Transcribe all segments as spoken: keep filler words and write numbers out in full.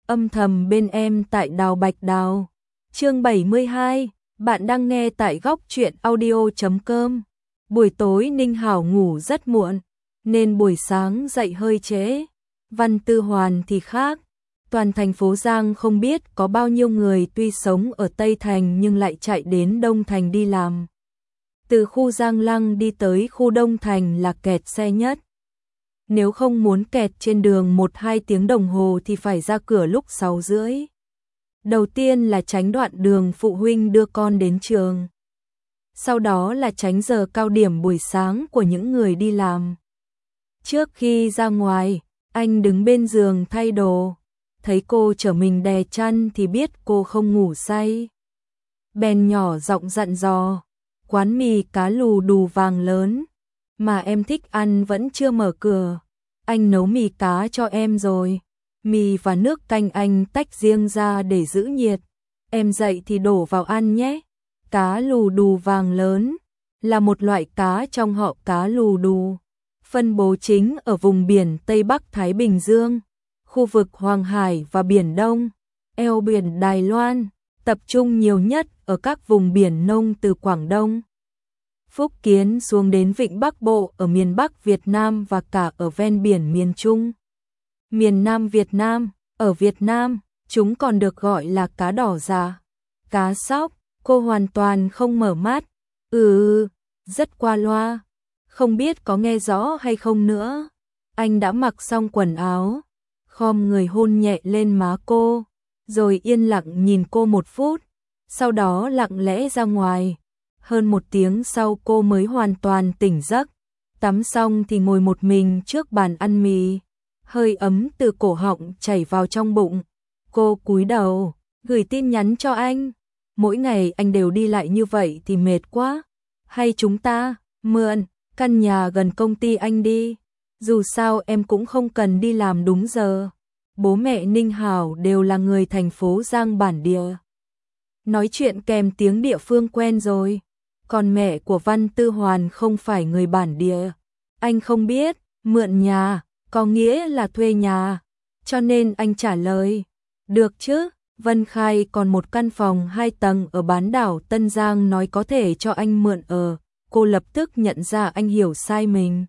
âm thầm bên em tại Đào Bạch Đào. Chương bảy mươi hai, bạn đang nghe tại góc truyện audio chấm com. Buổi tối Ninh Hảo ngủ rất muộn, nên buổi sáng dậy hơi trễ. Văn Tư Hoàn thì khác. Toàn thành phố Giang không biết có bao nhiêu người tuy sống ở Tây Thành nhưng lại chạy đến Đông Thành đi làm. Từ khu Giang Lăng đi tới khu Đông Thành là kẹt xe nhất. Nếu không muốn kẹt trên đường một hai tiếng đồng hồ thì phải ra cửa lúc sáu rưỡi. Đầu tiên là tránh đoạn đường phụ huynh đưa con đến trường. Sau đó là tránh giờ cao điểm buổi sáng của những người đi làm. Trước khi ra ngoài, anh đứng bên giường thay đồ. Thấy cô chở mình đè chăn thì biết cô không ngủ say. Bèn nhỏ giọng dặn dò, quán mì cá lù đù vàng lớn mà em thích ăn vẫn chưa mở cửa. Anh nấu mì cá cho em rồi. Mì và nước canh anh tách riêng ra để giữ nhiệt. Em dậy thì đổ vào ăn nhé. Cá lù đù vàng lớn là một loại cá trong họ cá lù đù, phân bố chính ở vùng biển Tây Bắc Thái Bình Dương, khu vực Hoàng Hải và Biển Đông, eo biển Đài Loan, tập trung nhiều nhất ở các vùng biển nông từ Quảng Đông, Phúc Kiến xuống đến Vịnh Bắc Bộ ở miền Bắc Việt Nam và cả ở ven biển miền Trung, miền Nam Việt Nam. Ở Việt Nam, chúng còn được gọi là cá đỏ già, cá sóc. Cô hoàn toàn không mở mắt. Ừ, rất qua loa. Không biết có nghe rõ hay không nữa. Anh đã mặc xong quần áo, khom người hôn nhẹ lên má cô, rồi yên lặng nhìn cô một phút, sau đó lặng lẽ ra ngoài. Hơn một tiếng sau cô mới hoàn toàn tỉnh giấc. Tắm xong thì ngồi một mình trước bàn ăn mì, hơi ấm từ cổ họng chảy vào trong bụng. Cô cúi đầu, gửi tin nhắn cho anh. Mỗi ngày anh đều đi lại như vậy thì mệt quá. Hay chúng ta mượn căn nhà gần công ty anh đi. Dù sao em cũng không cần đi làm đúng giờ. Bố mẹ Ninh Hảo đều là người thành phố Giang bản địa, nói chuyện kèm tiếng địa phương quen rồi. Còn mẹ của Văn Tư Hoàn không phải người bản địa. Anh không biết mượn nhà có nghĩa là thuê nhà, cho nên anh trả lời được chứ. Vân Khai còn một căn phòng hai tầng ở bán đảo Tân Giang nói có thể cho anh mượn ở. Cô lập tức nhận ra anh hiểu sai mình.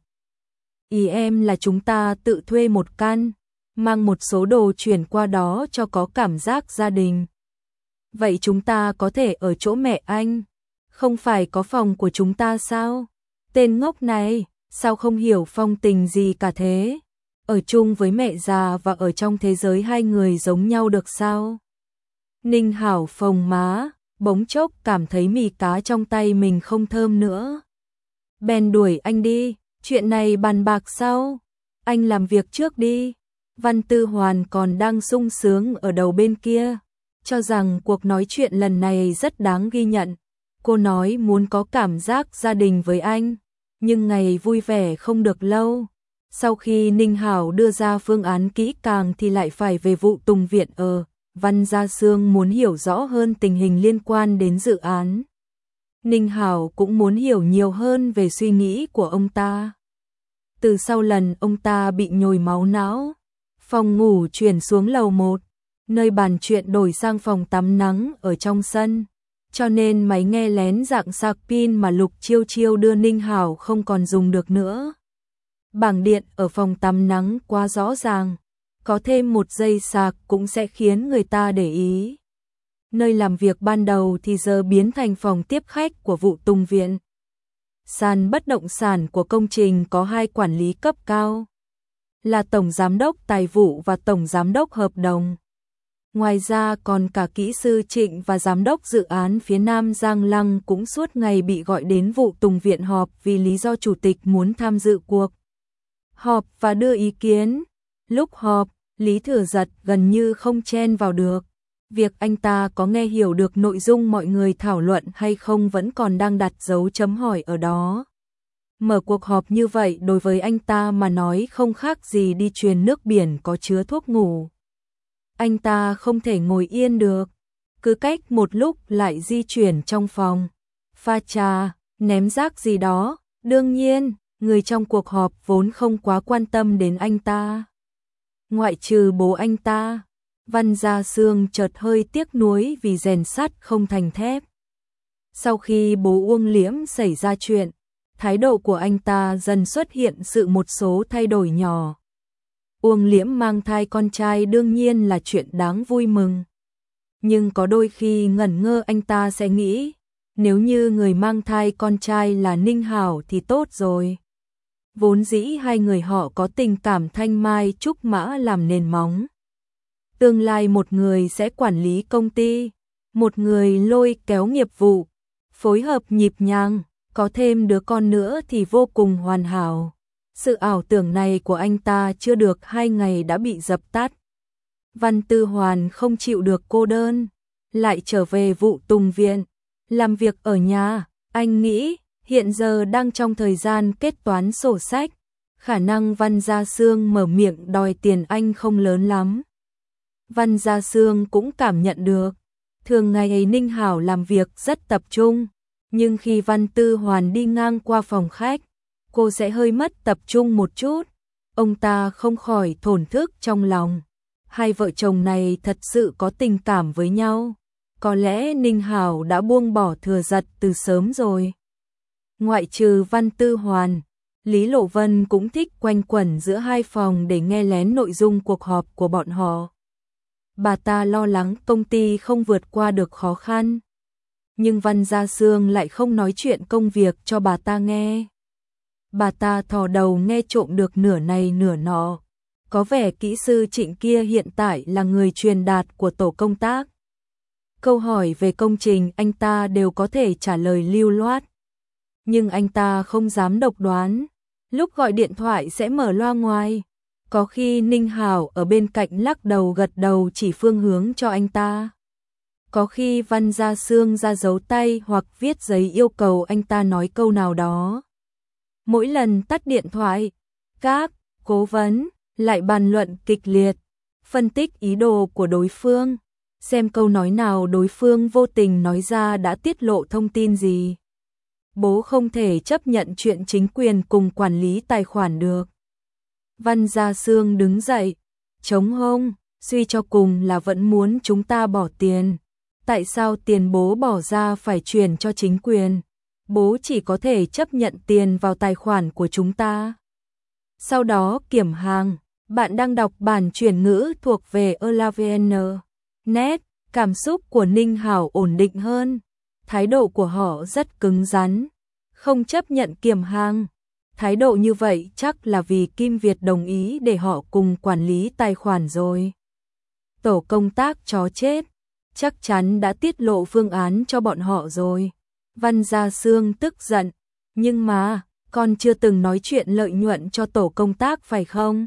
Ý em là chúng ta tự thuê một căn, mang một số đồ chuyển qua đó cho có cảm giác gia đình. Vậy chúng ta có thể ở chỗ mẹ anh, không phải có phòng của chúng ta sao? Tên ngốc này, sao không hiểu phong tình gì cả thế? Ở chung với mẹ già và ở trong thế giới hai người giống nhau được sao? Ninh Hảo phồng má, bỗng chốc cảm thấy mì cá trong tay mình không thơm nữa. Bèn đuổi anh đi, chuyện này bàn bạc sau. Anh làm việc trước đi. Văn Tư Hoàn còn đang sung sướng ở đầu bên kia, cho rằng cuộc nói chuyện lần này rất đáng ghi nhận. Cô nói muốn có cảm giác gia đình với anh, nhưng ngày vui vẻ không được lâu. Sau khi Ninh Hảo đưa ra phương án kỹ càng thì lại phải về vụ Tùng Viện ở. Văn Gia Sương muốn hiểu rõ hơn tình hình liên quan đến dự án. Ninh Hảo cũng muốn hiểu nhiều hơn về suy nghĩ của ông ta. Từ sau lần ông ta bị nhồi máu não, phòng ngủ chuyển xuống lầu một, nơi bàn chuyện đổi sang phòng tắm nắng ở trong sân. Cho nên máy nghe lén dạng sạc pin mà Lục Chiêu Chiêu đưa Ninh Hảo không còn dùng được nữa. Bảng điện ở phòng tắm nắng quá rõ ràng, có thêm một dây sạc cũng sẽ khiến người ta để ý. Nơi làm việc ban đầu thì giờ biến thành phòng tiếp khách của vụ Tùng Viện. Sàn bất động sản của công trình có hai quản lý cấp cao, là Tổng Giám đốc Tài vụ và Tổng Giám đốc Hợp đồng. Ngoài ra còn cả kỹ sư Trịnh và Giám đốc dự án phía Nam Giang Lăng cũng suốt ngày bị gọi đến vụ Tùng Viện họp vì lý do chủ tịch muốn tham dự cuộc họp và đưa ý kiến. Lúc họp, Lý Thừa Giật gần như không chen vào được. Việc anh ta có nghe hiểu được nội dung mọi người thảo luận hay không vẫn còn đang đặt dấu chấm hỏi ở đó. Mở cuộc họp như vậy đối với anh ta mà nói không khác gì đi truyền nước biển có chứa thuốc ngủ. Anh ta không thể ngồi yên được, cứ cách một lúc lại di chuyển trong phòng, pha trà, ném rác gì đó. Đương nhiên, người trong cuộc họp vốn không quá quan tâm đến anh ta, ngoại trừ bố anh ta. Văn Gia Sương chợt hơi tiếc nuối vì rèn sắt không thành thép. Sau khi bố Uông Liễm xảy ra chuyện, thái độ của anh ta dần xuất hiện sự một số thay đổi nhỏ. Uông Liễm mang thai con trai đương nhiên là chuyện đáng vui mừng. Nhưng có đôi khi ngẩn ngơ anh ta sẽ nghĩ, nếu như người mang thai con trai là Ninh Hảo thì tốt rồi. Vốn dĩ hai người họ có tình cảm thanh mai trúc mã làm nền móng. Tương lai một người sẽ quản lý công ty, một người lôi kéo nghiệp vụ, phối hợp nhịp nhàng, có thêm đứa con nữa thì vô cùng hoàn hảo. Sự ảo tưởng này của anh ta chưa được hai ngày đã bị dập tắt. Văn Tư Hoàn không chịu được cô đơn, lại trở về vụ Tùng Viện, làm việc ở nhà. Anh nghĩ hiện giờ đang trong thời gian kết toán sổ sách, khả năng Văn Gia Sương mở miệng đòi tiền anh không lớn lắm. Văn Gia Sương cũng cảm nhận được, thường ngày ấy Ninh Hảo làm việc rất tập trung, nhưng khi Văn Tư Hoàn đi ngang qua phòng khách, cô sẽ hơi mất tập trung một chút. Ông ta không khỏi thổn thức trong lòng. Hai vợ chồng này thật sự có tình cảm với nhau. Có lẽ Ninh Hảo đã buông bỏ Thừa Giật từ sớm rồi. Ngoại trừ Văn Tư Hoàn, Lý Lộ Vân cũng thích quanh quẩn giữa hai phòng để nghe lén nội dung cuộc họp của bọn họ. Bà ta lo lắng công ty không vượt qua được khó khăn. Nhưng Văn Gia Sương lại không nói chuyện công việc cho bà ta nghe. Bà ta thò đầu nghe trộm được nửa này nửa nọ. Có vẻ kỹ sư Trịnh kia hiện tại là người truyền đạt của tổ công tác. Câu hỏi về công trình anh ta đều có thể trả lời lưu loát. Nhưng anh ta không dám độc đoán. Lúc gọi điện thoại sẽ mở loa ngoài. Có khi Ninh Hảo ở bên cạnh lắc đầu gật đầu chỉ phương hướng cho anh ta. Có khi Văn Gia Sương ra dấu tay hoặc viết giấy yêu cầu anh ta nói câu nào đó. Mỗi lần tắt điện thoại, các cố vấn lại bàn luận kịch liệt, phân tích ý đồ của đối phương, xem câu nói nào đối phương vô tình nói ra đã tiết lộ thông tin gì. Bố không thể chấp nhận chuyện chính quyền cùng quản lý tài khoản được. Văn Gia Sương đứng dậy, chống hông, suy cho cùng là vẫn muốn chúng ta bỏ tiền. Tại sao tiền bố bỏ ra phải chuyển cho chính quyền? Bố chỉ có thể chấp nhận tiền vào tài khoản của chúng ta. Sau đó kiểm hàng, bạn đang đọc bản chuyển ngữ thuộc về Elavn. Net, cảm xúc của Ninh Hảo ổn định hơn. Thái độ của họ rất cứng rắn, không chấp nhận kiểm hàng. Thái độ như vậy chắc là vì Kim Việt đồng ý để họ cùng quản lý tài khoản rồi. Tổ công tác chó chết, chắc chắn đã tiết lộ phương án cho bọn họ rồi. Văn Gia Sương tức giận, nhưng mà, con chưa từng nói chuyện lợi nhuận cho tổ công tác phải không?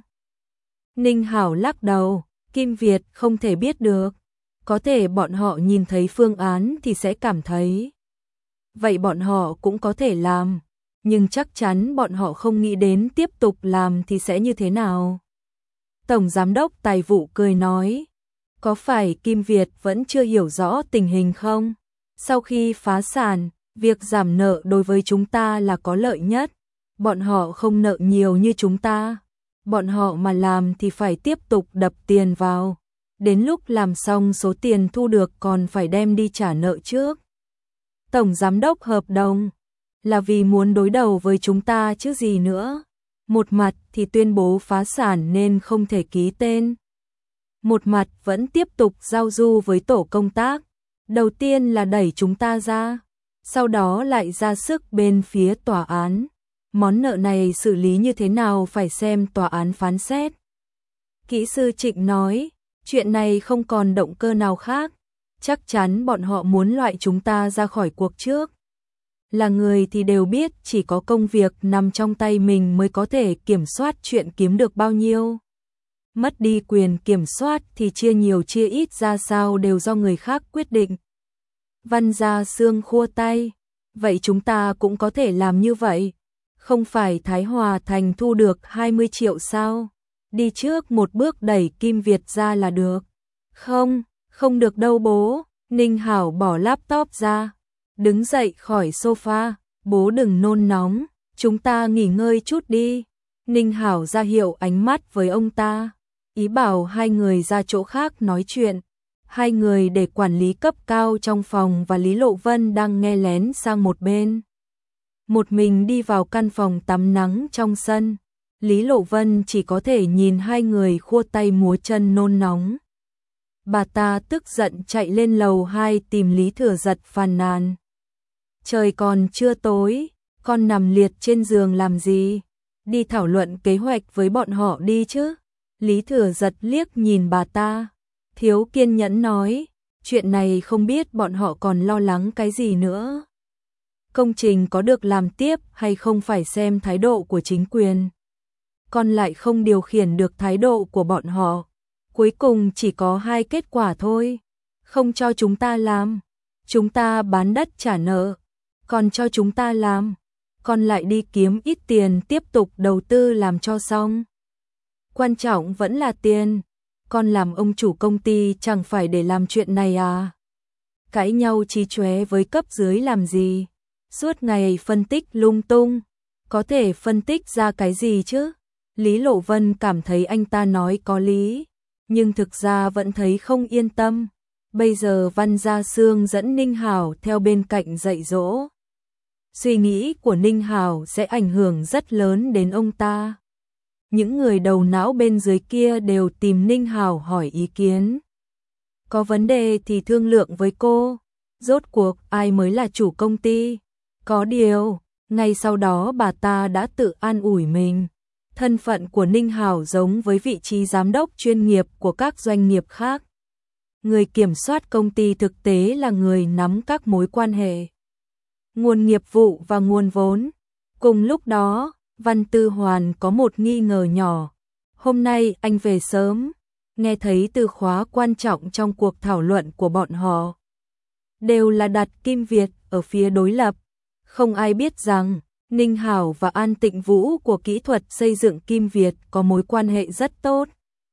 Ninh Hảo lắc đầu, Kim Việt không thể biết được. Có thể bọn họ nhìn thấy phương án thì sẽ cảm thấy. Vậy bọn họ cũng có thể làm, nhưng chắc chắn bọn họ không nghĩ đến tiếp tục làm thì sẽ như thế nào. Tổng Giám đốc Tài vụ cười nói, có phải Kim Việt vẫn chưa hiểu rõ tình hình không? Sau khi phá sản, việc giảm nợ đối với chúng ta là có lợi nhất. Bọn họ không nợ nhiều như chúng ta. Bọn họ mà làm thì phải tiếp tục đập tiền vào. Đến lúc làm xong số tiền thu được còn phải đem đi trả nợ trước. Tổng Giám đốc hợp đồng là vì muốn đối đầu với chúng ta chứ gì nữa. Một mặt thì tuyên bố phá sản nên không thể ký tên. Một mặt vẫn tiếp tục giao du với tổ công tác. Đầu tiên là đẩy chúng ta ra, sau đó lại ra sức bên phía tòa án. Món nợ này xử lý như thế nào phải xem tòa án phán xét. Kỹ sư Trịnh nói, chuyện này không còn động cơ nào khác. Chắc chắn bọn họ muốn loại chúng ta ra khỏi cuộc trước. Là người thì đều biết chỉ có công việc nằm trong tay mình mới có thể kiểm soát chuyện kiếm được bao nhiêu. Mất đi quyền kiểm soát thì chia nhiều chia ít ra sao đều do người khác quyết định. Văn Gia Sương khua tay, vậy chúng ta cũng có thể làm như vậy. Không phải Thái Hòa Thành thu được hai mươi triệu sao? Đi trước một bước đẩy Kim Việt ra là được. Không, không được đâu bố. Ninh Hảo bỏ laptop ra, đứng dậy khỏi sofa. Bố đừng nôn nóng, chúng ta nghỉ ngơi chút đi. Ninh Hảo ra hiệu ánh mắt với ông ta. ý bảo hai người ra chỗ khác nói chuyện. Hai người để quản lý cấp cao trong phòng và Lý Lộ Vân đang nghe lén sang một bên. Một mình đi vào căn phòng tắm nắng trong sân. Lý Lộ Vân chỉ có thể nhìn hai người khua tay múa chân nôn nóng. Bà ta tức giận chạy lên lầu hai tìm Lý Thừa Giật phàn nàn. Trời còn chưa tối, con nằm liệt trên giường làm gì? Đi thảo luận kế hoạch với bọn họ đi chứ. Lý Thừa Giật liếc nhìn bà ta, thiếu kiên nhẫn nói, chuyện này không biết bọn họ còn lo lắng cái gì nữa. Công trình có được làm tiếp hay không phải xem thái độ của chính quyền. Con lại không điều khiển được thái độ của bọn họ. Cuối cùng chỉ có hai kết quả thôi. Không cho chúng ta làm, chúng ta bán đất trả nợ. Còn cho chúng ta làm, con lại đi kiếm ít tiền tiếp tục đầu tư làm cho xong. Quan trọng vẫn là tiền. Con làm ông chủ công ty chẳng phải để làm chuyện này à? Cãi nhau chí chóe với cấp dưới làm gì? Suốt ngày phân tích lung tung, có thể phân tích ra cái gì chứ? Lý Lộ Vân cảm thấy anh ta nói có lý, nhưng thực ra vẫn thấy không yên tâm. Bây giờ Văn Gia Sương dẫn Ninh Hảo theo bên cạnh dạy dỗ. Suy nghĩ của Ninh Hảo sẽ ảnh hưởng rất lớn đến ông ta. Những người đầu não bên dưới kia đều tìm Ninh Hảo hỏi ý kiến. Có vấn đề thì thương lượng với cô. Rốt cuộc ai mới là chủ công ty? Có điều, ngay sau đó bà ta đã tự an ủi mình. Thân phận của Ninh Hảo giống với vị trí giám đốc chuyên nghiệp của các doanh nghiệp khác. Người kiểm soát công ty thực tế là người nắm các mối quan hệ, nguồn nghiệp vụ và nguồn vốn. Cùng lúc đó, Văn Tư Hoàn có một nghi ngờ nhỏ. Hôm nay anh về sớm, nghe thấy từ khóa quan trọng trong cuộc thảo luận của bọn họ đều là đặt Kim Việt ở phía đối lập. Không ai biết rằng Ninh Hảo và An Tịnh Vũ của kỹ thuật xây dựng Kim Việt có mối quan hệ rất tốt.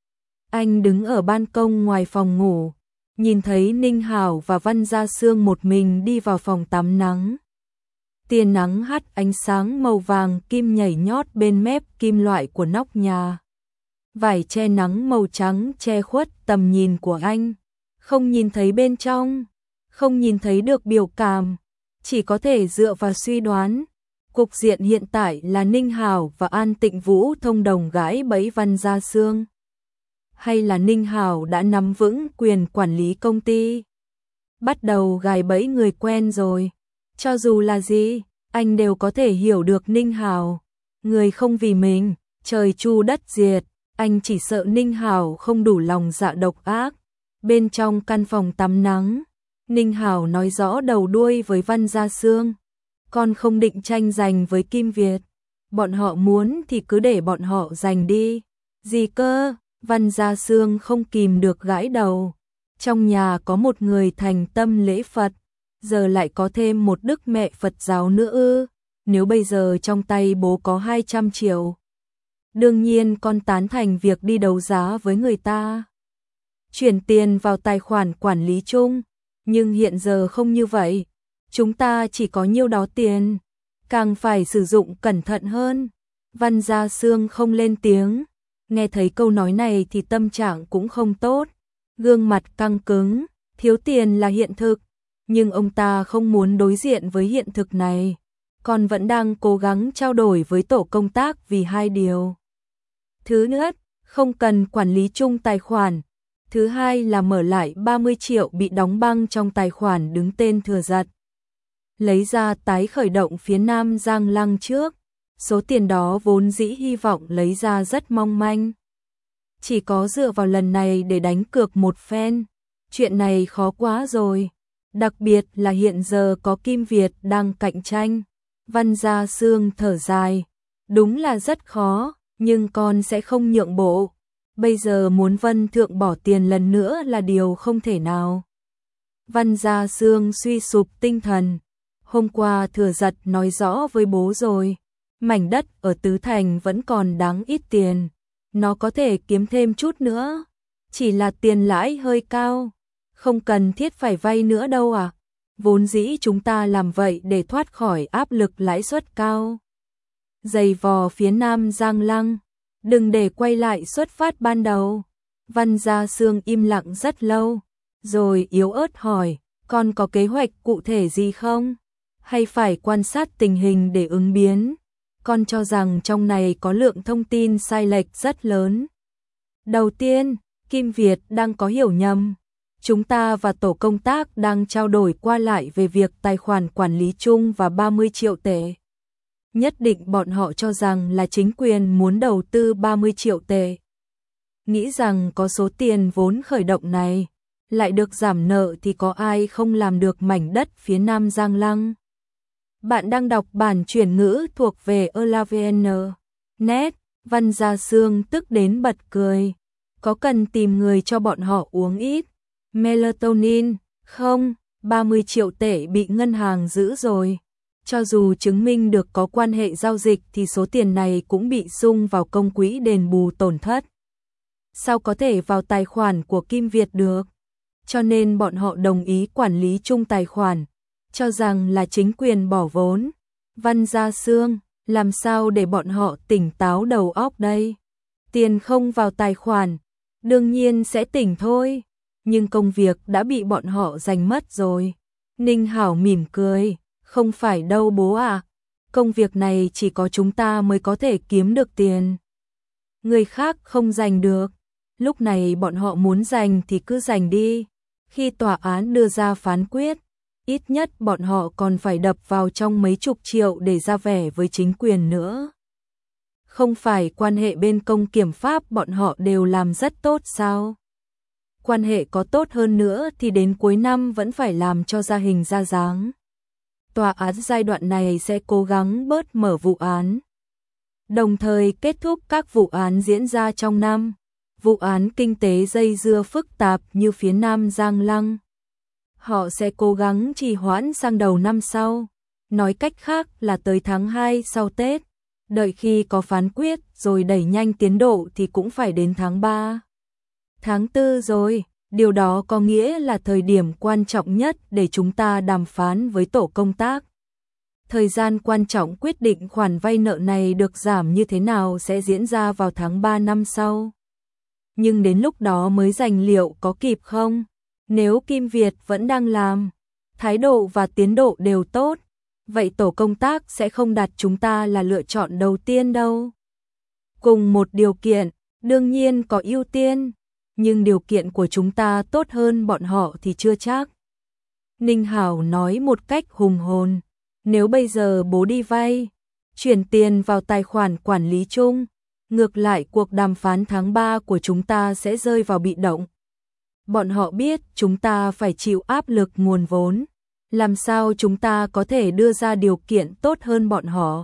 Anh đứng ở ban công ngoài phòng ngủ, nhìn thấy Ninh Hảo và Văn Gia Sương một mình đi vào phòng tắm nắng. Tia nắng hắt ánh sáng màu vàng kim nhảy nhót bên mép kim loại của nóc nhà. Vải che nắng màu trắng che khuất tầm nhìn của anh. Không nhìn thấy bên trong, không nhìn thấy được biểu cảm, chỉ có thể dựa vào suy đoán. Cục diện hiện tại là Ninh Hảo và An Tịnh Vũ thông đồng gãi bẫy Văn Gia Sương. Hay là Ninh Hảo đã nắm vững quyền quản lý công ty, bắt đầu gài bẫy người quen rồi. Cho dù là gì, anh đều có thể hiểu được Ninh Hảo. Người không vì mình, trời chu đất diệt. Anh chỉ sợ Ninh Hảo không đủ lòng dạ độc ác. Bên trong căn phòng tắm nắng, Ninh Hảo nói rõ đầu đuôi với Văn Gia Sương. Con không định tranh giành với Kim Việt. Bọn họ muốn thì cứ để bọn họ giành đi. Gì cơ? Văn Gia Sương không kìm được gãi đầu. Trong nhà có một người thành tâm lễ Phật, giờ lại có thêm một đức mẹ Phật giáo nữa ư? Nếu bây giờ trong tay bố có hai trăm triệu, đương nhiên con tán thành việc đi đấu giá với người ta, chuyển tiền vào tài khoản quản lý chung. Nhưng hiện giờ không như vậy. Chúng ta chỉ có nhiêu đó tiền, càng phải sử dụng cẩn thận hơn. Văn Gia Sương không lên tiếng. Nghe thấy câu nói này thì tâm trạng cũng không tốt. Gương mặt căng cứng, thiếu tiền là hiện thực. Nhưng ông ta không muốn đối diện với hiện thực này. Còn vẫn đang cố gắng trao đổi với tổ công tác vì hai điều. Thứ nhất, không cần quản lý chung tài khoản. Thứ hai là mở lại ba mươi triệu bị đóng băng trong tài khoản đứng tên Thừa Giật. Lấy ra tái khởi động phía Nam Giang Lăng trước. Số tiền đó vốn dĩ hy vọng lấy ra rất mong manh. Chỉ có dựa vào lần này để đánh cược một phen. Chuyện này khó quá rồi. Đặc biệt là hiện giờ có Kim Việt đang cạnh tranh. Văn Gia Sương thở dài. Đúng là rất khó, nhưng con sẽ không nhượng bộ. Bây giờ muốn Vân Thượng bỏ tiền lần nữa là điều không thể nào. Văn Gia Sương suy sụp tinh thần. Hôm qua Thừa Giật nói rõ với bố rồi. Mảnh đất ở Tứ Thành vẫn còn đáng ít tiền. Nó có thể kiếm thêm chút nữa. Chỉ là tiền lãi hơi cao. Không cần thiết phải vay nữa đâu à. Vốn dĩ chúng ta làm vậy để thoát khỏi áp lực lãi suất cao. Giày vò phía Nam Giang Lăng. Đừng để quay lại xuất phát ban đầu. Văn Gia Sương im lặng rất lâu, rồi yếu ớt hỏi, con có kế hoạch cụ thể gì không? Hay phải quan sát tình hình để ứng biến? Con cho rằng trong này có lượng thông tin sai lệch rất lớn. Đầu tiên, Kim Việt đang có hiểu nhầm. Chúng ta và tổ công tác đang trao đổi qua lại về việc tài khoản quản lý chung và ba mươi triệu tệ. Nhất định bọn họ cho rằng là chính quyền muốn đầu tư ba mươi triệu tệ. Nghĩ rằng có số tiền vốn khởi động này, lại được giảm nợ thì có ai không làm được mảnh đất phía Nam Giang Lăng. Bạn đang đọc bản chuyển ngữ thuộc về Elavn. Net, Văn Gia Sương tức đến bật cười. Có cần tìm người cho bọn họ uống ít melatonin không? ba mươi triệu tệ bị ngân hàng giữ rồi. Cho dù chứng minh được có quan hệ giao dịch thì số tiền này cũng bị sung vào công quỹ đền bù tổn thất. Sao có thể vào tài khoản của Kim Việt được? Cho nên bọn họ đồng ý quản lý chung tài khoản, cho rằng là chính quyền bỏ vốn. Văn Gia Sương, làm sao để bọn họ tỉnh táo đầu óc đây? Tiền không vào tài khoản, đương nhiên sẽ tỉnh thôi, nhưng công việc đã bị bọn họ giành mất rồi. Ninh Hảo mỉm cười, không phải đâu bố ạ, công việc này chỉ có chúng ta mới có thể kiếm được tiền. Người khác không giành được, lúc này bọn họ muốn giành thì cứ giành đi. Khi tòa án đưa ra phán quyết, ít nhất bọn họ còn phải đập vào trong mấy chục triệu để ra vẻ với chính quyền nữa. Không phải quan hệ bên công kiểm pháp bọn họ đều làm rất tốt sao? Quan hệ có tốt hơn nữa thì đến cuối năm vẫn phải làm cho ra hình ra dáng. Tòa án giai đoạn này sẽ cố gắng bớt mở vụ án, đồng thời kết thúc các vụ án diễn ra trong năm. Vụ án kinh tế dây dưa phức tạp như phía Nam Giang Lăng, họ sẽ cố gắng trì hoãn sang đầu năm sau. Nói cách khác là tới tháng hai sau Tết. Đợi khi có phán quyết rồi đẩy nhanh tiến độ thì cũng phải đến tháng ba, tháng tư rồi. Điều đó có nghĩa là thời điểm quan trọng nhất để chúng ta đàm phán với tổ công tác. Thời gian quan trọng quyết định khoản vay nợ này được giảm như thế nào sẽ diễn ra vào tháng ba năm sau. Nhưng đến lúc đó mới giành liệu có kịp không? Nếu Kim Việt vẫn đang làm, thái độ và tiến độ đều tốt, vậy tổ công tác sẽ không đặt chúng ta là lựa chọn đầu tiên đâu. Cùng một điều kiện, đương nhiên có ưu tiên, nhưng điều kiện của chúng ta tốt hơn bọn họ thì chưa chắc. Ninh Hảo nói một cách hùng hồn, nếu bây giờ bố đi vay, chuyển tiền vào tài khoản quản lý chung, ngược lại cuộc đàm phán tháng ba của chúng ta sẽ rơi vào bị động. Bọn họ biết chúng ta phải chịu áp lực nguồn vốn, làm sao chúng ta có thể đưa ra điều kiện tốt hơn bọn họ.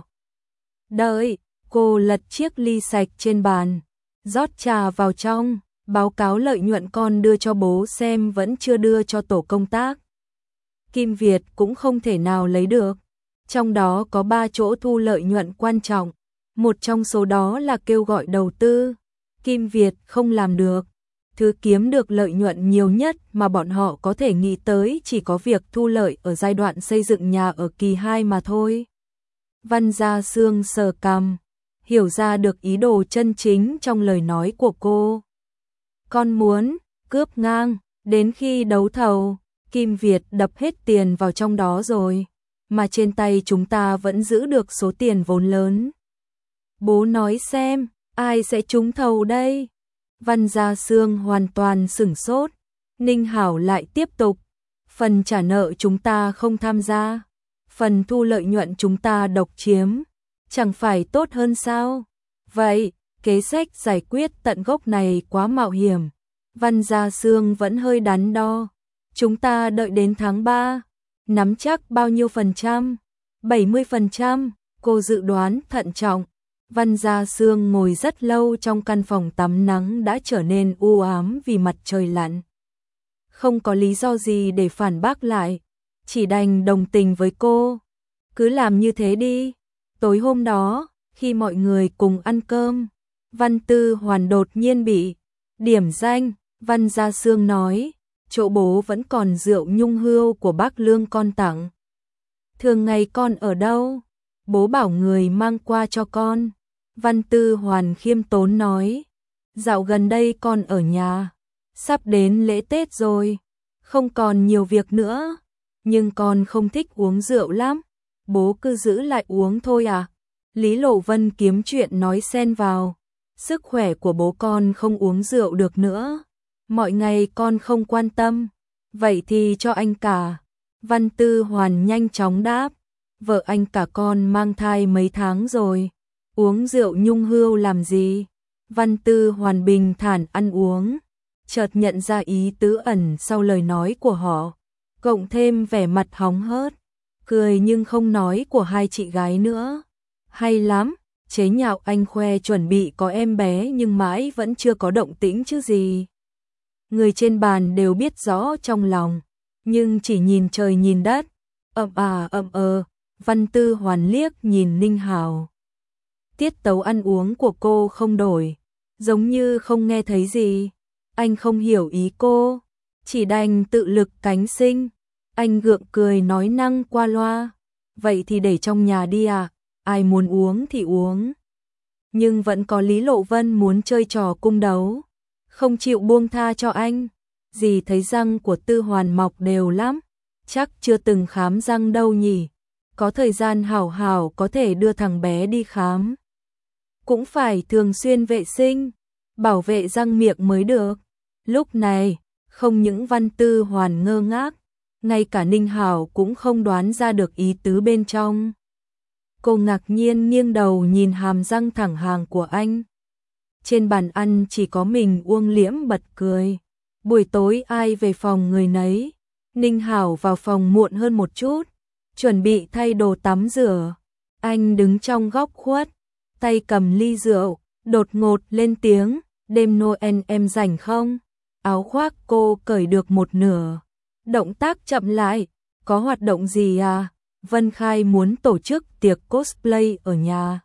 Đợi, cô lật chiếc ly sạch trên bàn, rót trà vào trong, báo cáo lợi nhuận con đưa cho bố xem vẫn chưa đưa cho tổ công tác. Kim Việt cũng không thể nào lấy được, trong đó có ba chỗ thu lợi nhuận quan trọng. Một trong số đó là kêu gọi đầu tư. Kim Việt không làm được. Thứ kiếm được lợi nhuận nhiều nhất mà bọn họ có thể nghĩ tới chỉ có việc thu lợi ở giai đoạn xây dựng nhà ở kỳ hai mà thôi. Văn Gia Sương sờ cằm, hiểu ra được ý đồ chân chính trong lời nói của cô. Con muốn cướp ngang, đến khi đấu thầu, Kim Việt đập hết tiền vào trong đó rồi, mà trên tay chúng ta vẫn giữ được số tiền vốn lớn. Bố nói xem, ai sẽ trúng thầu đây? Văn Gia Sương hoàn toàn sửng sốt. Ninh Hảo lại tiếp tục, phần trả nợ chúng ta không tham gia, phần thu lợi nhuận chúng ta độc chiếm, chẳng phải tốt hơn sao? Vậy, kế sách giải quyết tận gốc này quá mạo hiểm. Văn Gia Sương vẫn hơi đắn đo. Chúng ta đợi đến tháng ba, nắm chắc bao nhiêu phần trăm? bảy mươi phần trăm, cô dự đoán thận trọng. Văn Gia Sương ngồi rất lâu trong căn phòng tắm nắng đã trở nên u ám vì mặt trời lặn. Không có lý do gì để phản bác lại, chỉ đành đồng tình với cô. Cứ làm như thế đi. Tối hôm đó, khi mọi người cùng ăn cơm, Văn Tư Hoàn đột nhiên bị điểm danh. Văn Gia Sương nói, chỗ bố vẫn còn rượu nhung hươu của bác Lương con tặng. Thường ngày con ở đâu? Bố bảo người mang qua cho con. Văn Tư Hoàn khiêm tốn nói, Dạo gần đây con ở nhà, sắp đến lễ Tết rồi, không còn nhiều việc nữa, nhưng con không thích uống rượu lắm, bố cứ giữ lại uống thôi à? Lý Lộ Vân kiếm chuyện nói xen vào, sức khỏe của bố con không uống rượu được nữa, mọi ngày con không quan tâm, vậy thì cho anh cả. Văn Tư Hoàn nhanh chóng đáp, vợ anh cả con mang thai mấy tháng rồi, uống rượu nhung hưu làm gì? Văn Tư Hoàn bình thản ăn uống, chợt nhận ra ý tứ ẩn sau lời nói của họ, cộng thêm vẻ mặt hóng hớt, cười nhưng không nói của hai chị gái nữa. Hay lắm, chế nhạo anh khoe chuẩn bị có em bé nhưng mãi vẫn chưa có động tĩnh chứ gì. Người trên bàn đều biết rõ trong lòng, nhưng chỉ nhìn trời nhìn đất, ậm à ậm ờ, Văn Tư Hoàn liếc nhìn Ninh Hào. Tiết tấu ăn uống của cô không đổi, giống như không nghe thấy gì. Anh không hiểu ý cô, chỉ đành tự lực cánh sinh. Anh gượng cười nói năng qua loa, vậy thì để trong nhà đi à, ai muốn uống thì uống. Nhưng vẫn có Lý Lộ Vân muốn chơi trò cung đấu, không chịu buông tha cho anh. Dì thấy răng của Tư Hoàn mọc đều lắm, chắc chưa từng khám răng đâu nhỉ. Có thời gian hảo hảo có thể đưa thằng bé đi khám. Cũng phải thường xuyên vệ sinh, bảo vệ răng miệng mới được. Lúc này, không những Văn Tư Hoàn ngơ ngác, ngay cả Ninh Hảo cũng không đoán ra được ý tứ bên trong. Cô ngạc nhiên nghiêng đầu nhìn hàm răng thẳng hàng của anh. Trên bàn ăn chỉ có mình Uông Liễm bật cười. Buổi tối ai về phòng người nấy. Ninh Hảo vào phòng muộn hơn một chút, chuẩn bị thay đồ tắm rửa. Anh đứng trong góc khuất, tay cầm ly rượu, đột ngột lên tiếng, đêm Noel em rảnh không? Áo khoác cô cởi được một nửa. Động tác chậm lại, có hoạt động gì à? Vân Khai muốn tổ chức tiệc cosplay ở nhà.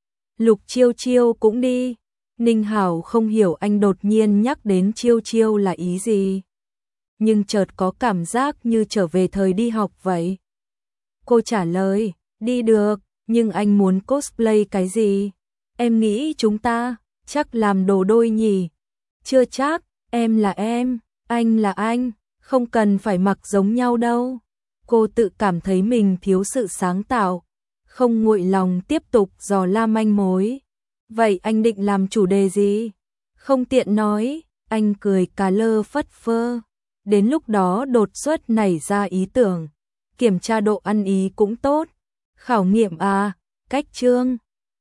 Lục Chiêu Chiêu cũng đi. Ninh Hảo không hiểu anh đột nhiên nhắc đến Chiêu Chiêu là ý gì, nhưng chợt có cảm giác như trở về thời đi học vậy. Cô trả lời, đi được, nhưng anh muốn cosplay cái gì? Em nghĩ chúng ta chắc làm đồ đôi nhỉ? Chưa chắc, em là em, anh là anh, không cần phải mặc giống nhau đâu. Cô tự cảm thấy mình thiếu sự sáng tạo, không nguội lòng tiếp tục dò la manh mối. Vậy anh định làm chủ đề gì? Không tiện nói, anh cười cà lơ phất phơ. Đến lúc đó đột xuất nảy ra ý tưởng, kiểm tra độ ăn ý cũng tốt. Khảo nghiệm à, cách chương.